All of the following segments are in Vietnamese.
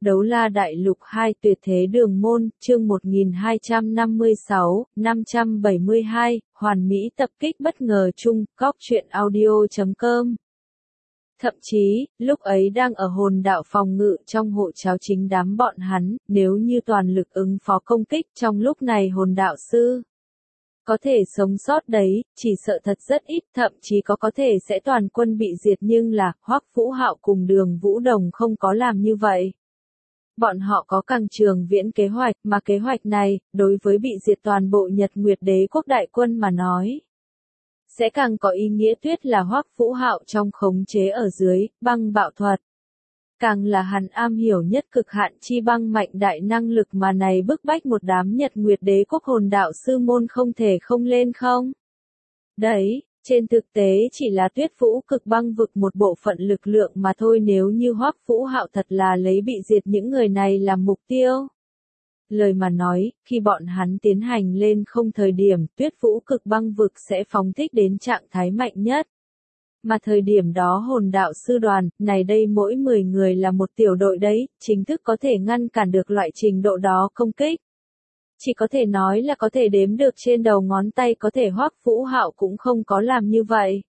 Đấu La Đại Lục 2 Tuyệt Thế Đường Môn, chương 1256, 572, Hoàn Mỹ tập kích bất ngờ chung, Cóc Truyện Audio.com. Thậm chí, lúc ấy đang ở hồn đạo phòng ngự trong hộ cháo chính đám bọn hắn, nếu như toàn lực ứng phó công kích trong lúc này hồn đạo sư có thể sống sót đấy, chỉ sợ thật rất ít, thậm chí có thể sẽ toàn quân bị diệt, nhưng là Hoắc Vũ Hạo cùng Đường Vũ Đồng không có làm như vậy. Bọn họ có càng trường viễn kế hoạch, mà kế hoạch này, đối với bị diệt toàn bộ Nhật Nguyệt Đế quốc đại quân mà nói, sẽ càng có ý nghĩa tuyết là Hoắc Vũ Hạo trong khống chế ở dưới, băng bạo thuật. Càng là hắn am hiểu nhất cực hạn chi băng mạnh đại năng lực mà này bức bách một đám Nhật Nguyệt Đế quốc hồn đạo sư môn không thể không lên không. Đấy, trên thực tế chỉ là Tuyết Vũ cực băng vực một bộ phận lực lượng mà thôi, nếu như Hoắc Vũ Hạo thật là lấy bị diệt những người này làm mục tiêu. Lời mà nói, khi bọn hắn tiến hành lên không thời điểm, Tuyết Vũ cực băng vực sẽ phóng thích đến trạng thái mạnh nhất. Mà thời điểm đó hồn đạo sư đoàn, này đây mỗi 10 người là một tiểu đội đấy, chính thức có thể ngăn cản được loại trình độ đó công kích. Chỉ có thể nói là có thể đếm được trên đầu ngón tay, có thể Hoắc Vũ Hạo cũng không có làm như vậy.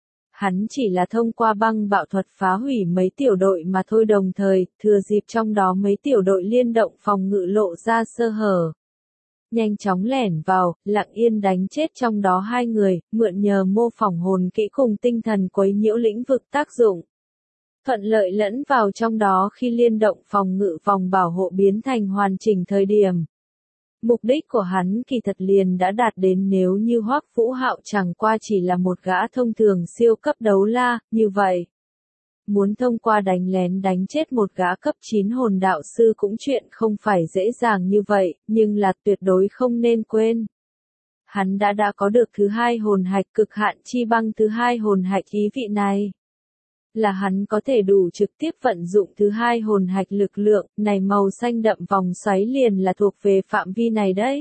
Hắn chỉ là thông qua băng bạo thuật phá hủy mấy tiểu đội mà thôi, đồng thời, thừa dịp trong đó mấy tiểu đội liên động phòng ngự lộ ra sơ hở. Nhanh chóng lẻn vào, lặng yên đánh chết trong đó 2 người, mượn nhờ mô phỏng hồn kỹ cùng tinh thần quấy nhiễu lĩnh vực tác dụng. Thuận lợi lẫn vào trong đó khi liên động phòng ngự vòng bảo hộ biến thành hoàn chỉnh thời điểm. Mục đích của hắn kỳ thật liền đã đạt đến, nếu như Hoắc Vũ Hạo chẳng qua chỉ là một gã thông thường siêu cấp đấu la, như vậy. Muốn thông qua đánh lén đánh chết một gã cấp 9 hồn đạo sư cũng chuyện không phải dễ dàng như vậy, nhưng là tuyệt đối không nên quên. Hắn đã có được thứ 2 hồn hạch cực hạn chi băng, thứ 2 hồn hạch ý vị này. Là hắn có thể đủ trực tiếp vận dụng thứ 2 hồn hạch lực lượng, này màu xanh đậm vòng xoáy liền là thuộc về phạm vi này đấy.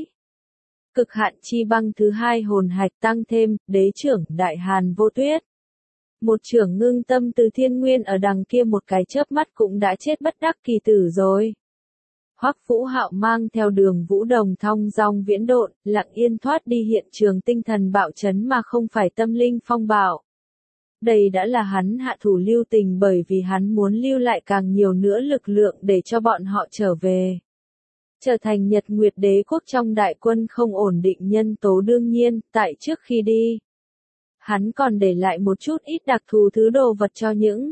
Cực hạn chi băng thứ 2 hồn hạch tăng thêm, đế trưởng Đại Hàn Vô Tuyết. Một trưởng ngưng tâm từ thiên nguyên ở đằng kia một cái chớp mắt cũng đã chết bất đắc kỳ tử rồi. Hoắc Vũ Hạo mang theo Đường Vũ Đồng thong dong viễn độn, lặng yên thoát đi hiện trường tinh thần bạo chấn mà không phải tâm linh phong bạo. Đây đã là hắn hạ thủ lưu tình, bởi vì hắn muốn lưu lại càng nhiều nữa lực lượng để cho bọn họ trở về. Trở thành Nhật Nguyệt Đế quốc trong đại quân không ổn định nhân tố. Đương nhiên, tại trước khi đi, hắn còn để lại một chút ít đặc thù thứ đồ vật cho những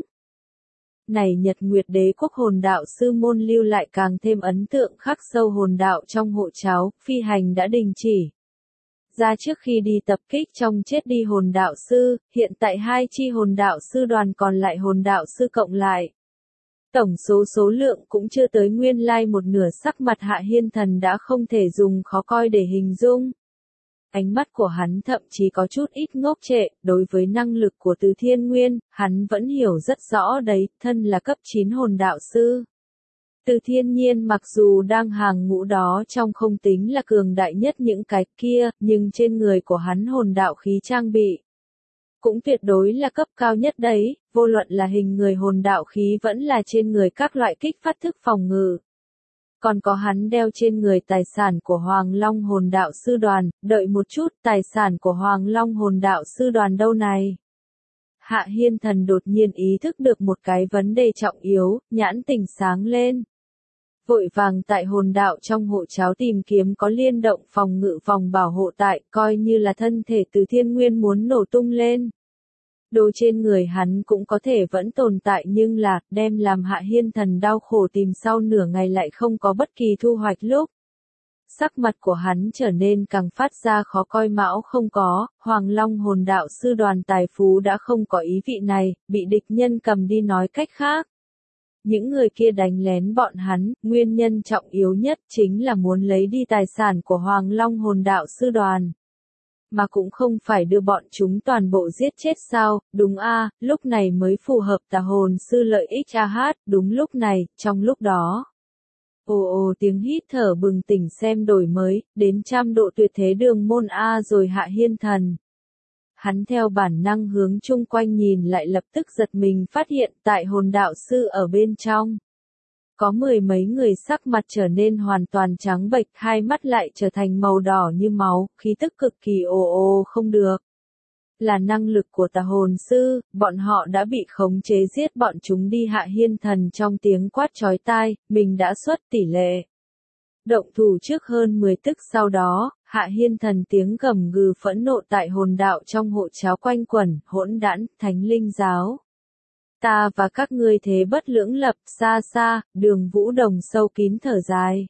này Nhật Nguyệt Đế quốc hồn đạo sư môn lưu lại càng thêm ấn tượng khắc sâu. Hồn đạo trong hộ cháo, phi hành đã đình chỉ. Ra trước khi đi tập kích trong chết đi hồn đạo sư, hiện tại 2 chi hồn đạo sư đoàn còn lại hồn đạo sư cộng lại. Tổng số lượng cũng chưa tới nguyên lai một nửa, sắc mặt Hạ Hiên Thần đã không thể dùng khó coi để hình dung. Ánh mắt của hắn thậm chí có chút ít ngốc trệ, đối với năng lực của Từ Thiên Nguyên, hắn vẫn hiểu rất rõ đấy, thân là cấp 9 hồn đạo sư. Từ Thiên Nhiên mặc dù đang hàng ngũ đó trong không tính là cường đại nhất những cái kia, nhưng trên người của hắn hồn đạo khí trang bị cũng tuyệt đối là cấp cao nhất đấy, vô luận là hình người hồn đạo khí vẫn là trên người các loại kích phát thức phòng ngự. Còn có hắn đeo trên người tài sản của Hoàng Long hồn đạo sư đoàn, đợi một chút, tài sản của Hoàng Long hồn đạo sư đoàn đâu này? Hạ Hiên Thần đột nhiên ý thức được một cái vấn đề trọng yếu, nhãn tỉnh sáng lên. Vội vàng tại hồn đạo trong hộ cháo tìm kiếm có liên động phòng ngự vòng bảo hộ tại, coi như là thân thể Từ Thiên Nguyên muốn nổ tung lên. Đồ trên người hắn cũng có thể vẫn tồn tại, nhưng là, đem làm Hạ Hiên Thần đau khổ tìm sau nửa ngày lại không có bất kỳ thu hoạch lúc. Sắc mặt của hắn trở nên càng phát ra khó coi. Mão không có, Hoàng Long hồn đạo sư đoàn tài phú đã không có ý vị này, bị địch nhân cầm đi. Nói cách khác, những người kia đánh lén bọn hắn, nguyên nhân trọng yếu nhất chính là muốn lấy đi tài sản của Hoàng Long hồn đạo sư đoàn. Mà cũng không phải đưa bọn chúng toàn bộ giết chết sao, đúng a, lúc này mới phù hợp tà hồn sư lợi ích hát, đúng lúc này, trong lúc đó. Ồ tiếng hít thở bừng tỉnh xem đổi mới, đến 100 độ tuyệt thế đường môn a rồi. Hạ Hiên Thần. Hắn theo bản năng hướng chung quanh nhìn lại, lập tức giật mình phát hiện tại hồn đạo sư ở bên trong. Có mười mấy người sắc mặt trở nên hoàn toàn trắng bệch, hai mắt lại trở thành màu đỏ như máu, khí tức cực kỳ ồ không được. Là năng lực của tà hồn sư, bọn họ đã bị khống chế giết bọn chúng đi. Hạ Hiên Thần trong tiếng quát chói tai, mình đã xuất tỷ lệ. Động thủ trước hơn 10 tức sau đó, Hạ Hiên Thần tiếng gầm gừ phẫn nộ tại hồn đạo trong hộ cháo quanh quẩn, hỗn đản, thánh linh giáo. Ta và các ngươi thế bất lưỡng lập, xa xa, Đường Vũ Đồng sâu kín thở dài.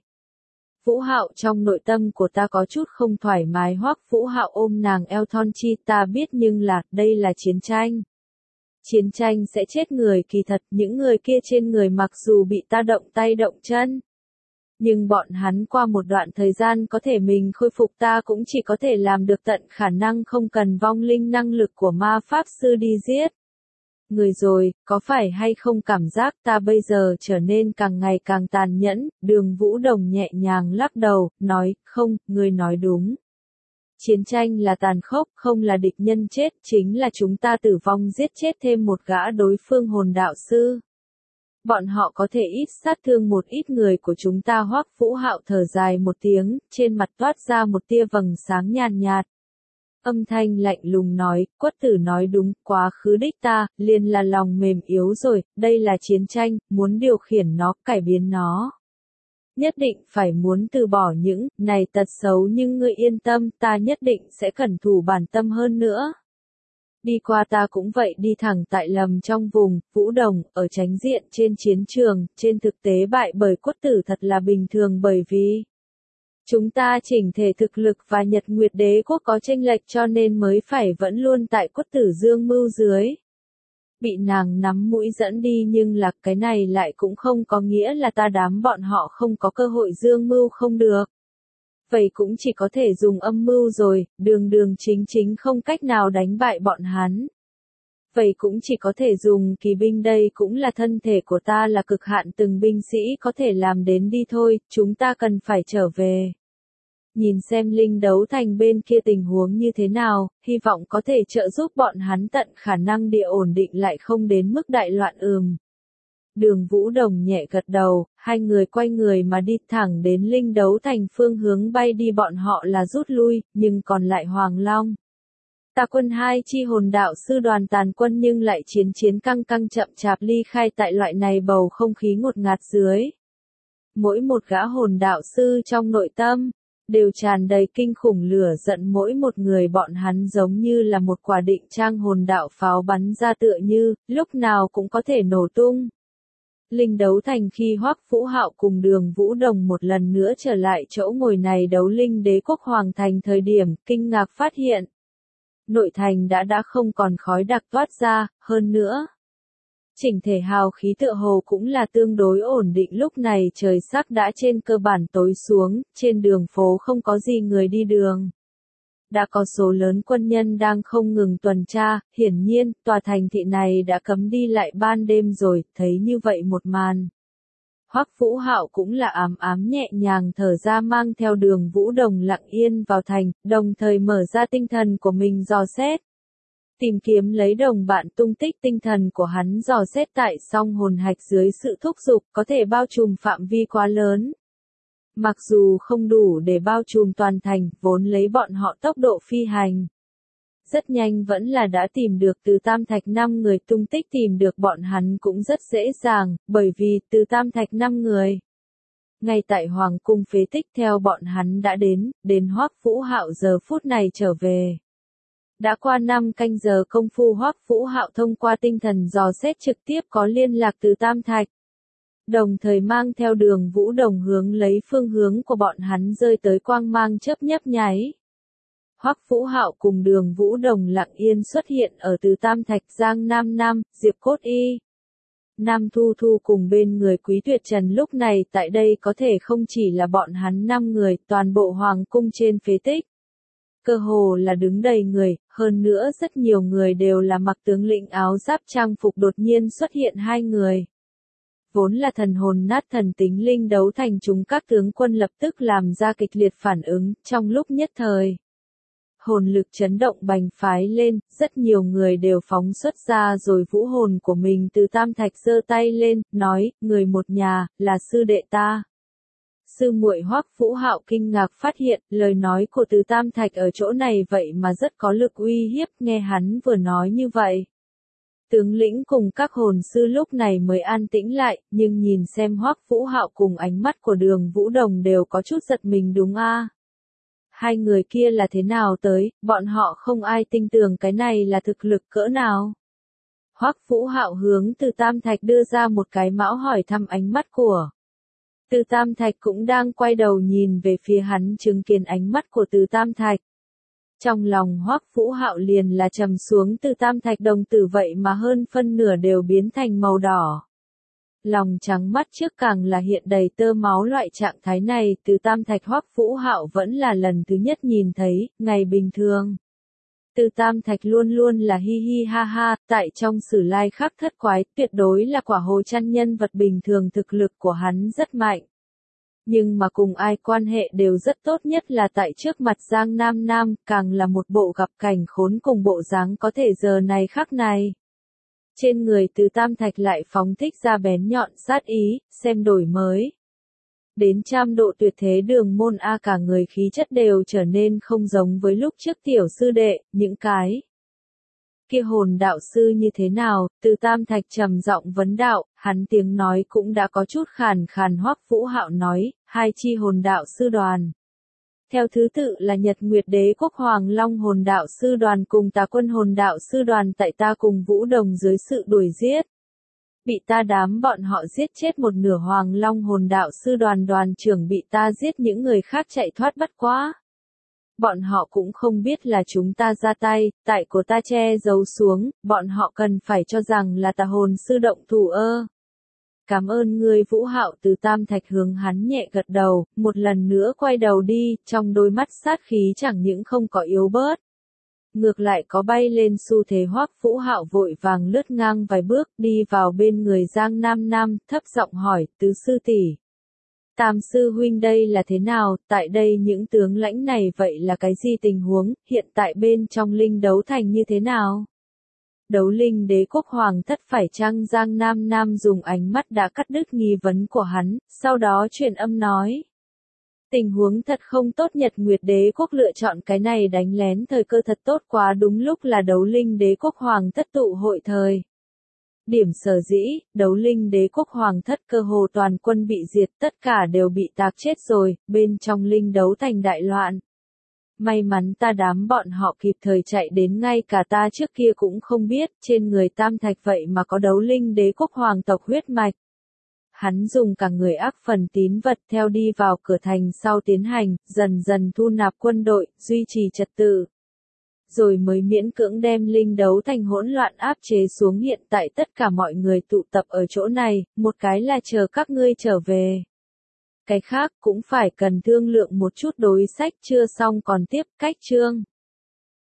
Vũ Hạo, trong nội tâm của ta có chút không thoải mái. Hoắc Vũ Hạo ôm nàng eo thon chi, ta biết nhưng là, đây là chiến tranh. Chiến tranh sẽ chết người, kỳ thật, những người kia trên người mặc dù bị ta động tay động chân. Nhưng bọn hắn qua một đoạn thời gian có thể mình khôi phục, ta cũng chỉ có thể làm được tận khả năng không cần vong linh năng lực của ma pháp sư đi giết. Người rồi, có phải hay không cảm giác ta bây giờ trở nên càng ngày càng tàn nhẫn? Đường Vũ Đồng nhẹ nhàng lắc đầu, nói, không, người nói đúng. Chiến tranh là tàn khốc, không là địch nhân chết, chính là chúng ta tử vong giết chết thêm một gã đối phương hồn đạo sư. Bọn họ có thể ít sát thương một ít người của chúng ta. Hoắc Vũ Hạo thở dài một tiếng, trên mặt toát ra một tia vầng sáng nhàn nhạt. Âm thanh lạnh lùng nói, Quất Tử nói đúng, quá khứ đích ta, liền là lòng mềm yếu rồi, đây là chiến tranh, muốn điều khiển nó, cải biến nó. Nhất định phải muốn từ bỏ những này tật xấu, nhưng ngươi yên tâm, ta nhất định sẽ cẩn thủ bản tâm hơn nữa. Đi qua ta cũng vậy, đi thẳng tại lầm trong vùng. Vũ Đồng, ở chánh diện trên chiến trường, trên thực tế bại bởi Quất Tử thật là bình thường, bởi vì chúng ta chỉnh thể thực lực và Nhật Nguyệt Đế quốc có chênh lệch, cho nên mới phải vẫn luôn tại Quất Tử dương mưu dưới. Bị nàng nắm mũi dẫn đi, nhưng là cái này lại cũng không có nghĩa là ta đám bọn họ không có cơ hội dương mưu không được. Vậy cũng chỉ có thể dùng âm mưu rồi, đường chính không cách nào đánh bại bọn hắn. Vậy cũng chỉ có thể dùng kỳ binh, đây cũng là thân thể của ta là cực hạn từng binh sĩ có thể làm đến đi thôi, chúng ta cần phải trở về. Nhìn xem linh đấu thành bên kia tình huống như thế nào, hy vọng có thể trợ giúp bọn hắn tận khả năng địa ổn định lại không đến mức đại loạn. Đường Vũ Đồng nhẹ gật đầu, hai người quay người mà đi thẳng đến linh đấu thành phương hướng bay đi. Bọn họ là rút lui, nhưng còn lại Hoàng Long. Tà quân hai chi hồn đạo sư đoàn tàn quân nhưng lại chiến căng chậm chạp ly khai tại loại này bầu không khí ngột ngạt dưới. Mỗi một gã hồn đạo sư trong nội tâm đều tràn đầy kinh khủng lửa giận, mỗi một người bọn hắn giống như là một quả định trang hồn đạo pháo bắn ra, tựa như lúc nào cũng có thể nổ tung. Linh đấu thành khi Hoắc Vũ Hạo cùng Đường Vũ Đồng một lần nữa trở lại chỗ ngồi này đấu linh đế quốc hoàng thành thời điểm, kinh ngạc phát hiện nội thành đã không còn khói đặc toát ra, hơn nữa chỉnh thể hào khí tựa hồ cũng là tương đối ổn định. Lúc này trời sắc đã trên cơ bản tối xuống, trên đường phố không có gì người đi đường. Đã có số lớn quân nhân đang không ngừng tuần tra, hiển nhiên, tòa thành thị này đã cấm đi lại ban đêm rồi. Thấy như vậy một màn, Hoắc Vũ Hạo cũng là ám nhẹ nhàng thở ra, mang theo Đường Vũ Đồng lặng yên vào thành, đồng thời mở ra tinh thần của mình dò xét. Tìm kiếm lấy đồng bạn tung tích. Tinh thần của hắn dò xét tại song hồn hạch dưới sự thúc giục có thể bao trùm phạm vi quá lớn. Mặc dù không đủ để bao trùm toàn thành, vốn lấy bọn họ tốc độ phi hành rất nhanh vẫn là đã tìm được Từ Tam Thạch 5 người tung tích. Tìm được bọn hắn cũng rất dễ dàng, bởi vì Từ Tam Thạch 5 người ngay tại Hoàng cung phế tích. Theo bọn hắn đã đến Hoắc Vũ Hạo giờ phút này trở về. Đã qua 5 canh giờ công phu, Hoắc Vũ Hạo thông qua tinh thần dò xét trực tiếp có liên lạc Từ Tam Thạch. Đồng thời mang theo Đường Vũ Đồng hướng lấy phương hướng của bọn hắn rơi tới quang mang chớp nhấp nháy. Hoắc Vũ Hạo cùng Đường Vũ Đồng lặng yên xuất hiện ở Từ Tam Thạch. Giang Nam, Diệp Cốt Y, Nam Thu Thu cùng bên người Quý Tuyệt Trần lúc này tại đây có thể không chỉ là bọn hắn 5 người, toàn bộ hoàng cung trên phế tích cơ hồ là đứng đầy người, hơn nữa rất nhiều người đều là mặc tướng lĩnh áo giáp trang phục. Đột nhiên xuất hiện hai người vốn là thần hồn nát thần tính linh đấu thành chúng, các tướng quân lập tức làm ra kịch liệt phản ứng, trong lúc nhất thời hồn lực chấn động bành phái lên, rất nhiều người đều phóng xuất ra rồi vũ hồn của mình. Từ Tam Thạch giơ tay lên, nói, người một nhà, là sư đệ ta. Sư muội Hoắc Vũ Hạo kinh ngạc phát hiện, lời nói của Từ Tam Thạch ở chỗ này vậy mà rất có lực uy hiếp, nghe hắn vừa nói như vậy. Tướng lĩnh cùng các hồn sư lúc này mới an tĩnh lại, nhưng nhìn xem Hoắc Vũ Hạo cùng ánh mắt của Đường Vũ Đồng đều có chút giật mình đúng a. Hai người kia là thế nào tới, bọn họ không ai tin tưởng cái này là thực lực cỡ nào. Hoắc Vũ Hạo hướng Từ Tam Thạch đưa ra một cái mão hỏi thăm ánh mắt của. Từ Tam Thạch cũng đang quay đầu nhìn về phía hắn chứng kiến ánh mắt của Từ Tam Thạch. Trong lòng Hoắc Vũ Hạo liền là trầm xuống. Từ Tam Thạch đồng tử vậy mà hơn phân nửa đều biến thành màu đỏ. Lòng trắng mắt trước càng là hiện đầy tơ máu. Loại trạng thái này Từ Tam Thạch Hoắc Vũ Hạo vẫn là lần thứ nhất nhìn thấy. Ngày bình thường Từ Tam Thạch luôn luôn là hi hi ha ha, tại trong Sử Lai Khắc Thất Quái, tuyệt đối là quả hồ chăn nhân vật bình thường, thực lực của hắn rất mạnh. Nhưng mà cùng ai quan hệ đều rất tốt, nhất là tại trước mặt Giang Nam Nam, càng là một bộ gặp cảnh khốn cùng bộ dáng có thể giờ này khắc này. Trên người Từ Tam Thạch lại phóng thích ra bén nhọn sát ý, xem đổi mới. Đến trăm độ tuyệt thế Đường Môn a, cả người khí chất đều trở nên không giống với lúc trước. Tiểu sư đệ, những cái kia hồn đạo sư như thế nào? Từ Tam Thạch trầm giọng vấn đạo, hắn tiếng nói cũng đã có chút khàn khàn. Hoắc Vũ Hạo nói, hai chi hồn đạo sư đoàn. Theo thứ tự là Nhật Nguyệt Đế Quốc Hoàng Long hồn đạo sư đoàn cùng Tà Quân hồn đạo sư đoàn, tại ta cùng Vũ Đồng dưới sự đuổi giết. Bị ta đám bọn họ giết chết một nửa. Hoàng Long hồn đạo sư đoàn đoàn trưởng bị ta giết, những người khác chạy thoát bất quá. Bọn họ cũng không biết là chúng ta ra tay, tại của ta che giấu xuống, bọn họ cần phải cho rằng là Tà hồn sư động thủ ơ. Cảm ơn ngươi Vũ Hạo. Từ Tam Thạch hướng hắn nhẹ gật đầu, một lần nữa quay đầu đi, trong đôi mắt sát khí chẳng những không có yếu bớt. Ngược lại có bay lên xu thế. Hoắc Vũ Hạo vội vàng lướt ngang vài bước, đi vào bên người Giang Nam Nam, thấp giọng hỏi, Tứ sư tỷ, Tam sư huynh đây là thế nào, tại đây những tướng lãnh này vậy là cái gì tình huống, hiện tại bên trong linh đấu thành như thế nào? Đấu linh đế quốc hoàng thất phải chăng? Giang Nam Nam dùng ánh mắt đã cắt đứt nghi vấn của hắn, sau đó truyền âm nói. Tình huống thật không tốt, Nhật Nguyệt Đế Quốc lựa chọn cái này đánh lén thời cơ thật tốt quá, đúng lúc là đấu linh đế quốc hoàng thất tụ hội thời. Điểm sở dĩ, đấu linh đế quốc hoàng thất cơ hồ toàn quân bị diệt, tất cả đều bị tạc chết rồi, bên trong linh đấu thành đại loạn. May mắn ta đám bọn họ kịp thời chạy đến, ngay cả ta trước kia cũng không biết, trên người Tam Thạch vậy mà có đấu linh đế quốc hoàng tộc huyết mạch. Hắn dùng cả người ác phần tín vật theo đi vào cửa thành sau tiến hành, dần dần thu nạp quân đội, duy trì trật tự. Rồi mới miễn cưỡng đem linh đấu thành hỗn loạn áp chế xuống. Hiện tại tất cả mọi người tụ tập ở chỗ này, một cái là chờ các ngươi trở về. Cái khác cũng phải cần thương lượng một chút. Đối sách chưa xong còn tiếp. Cách chương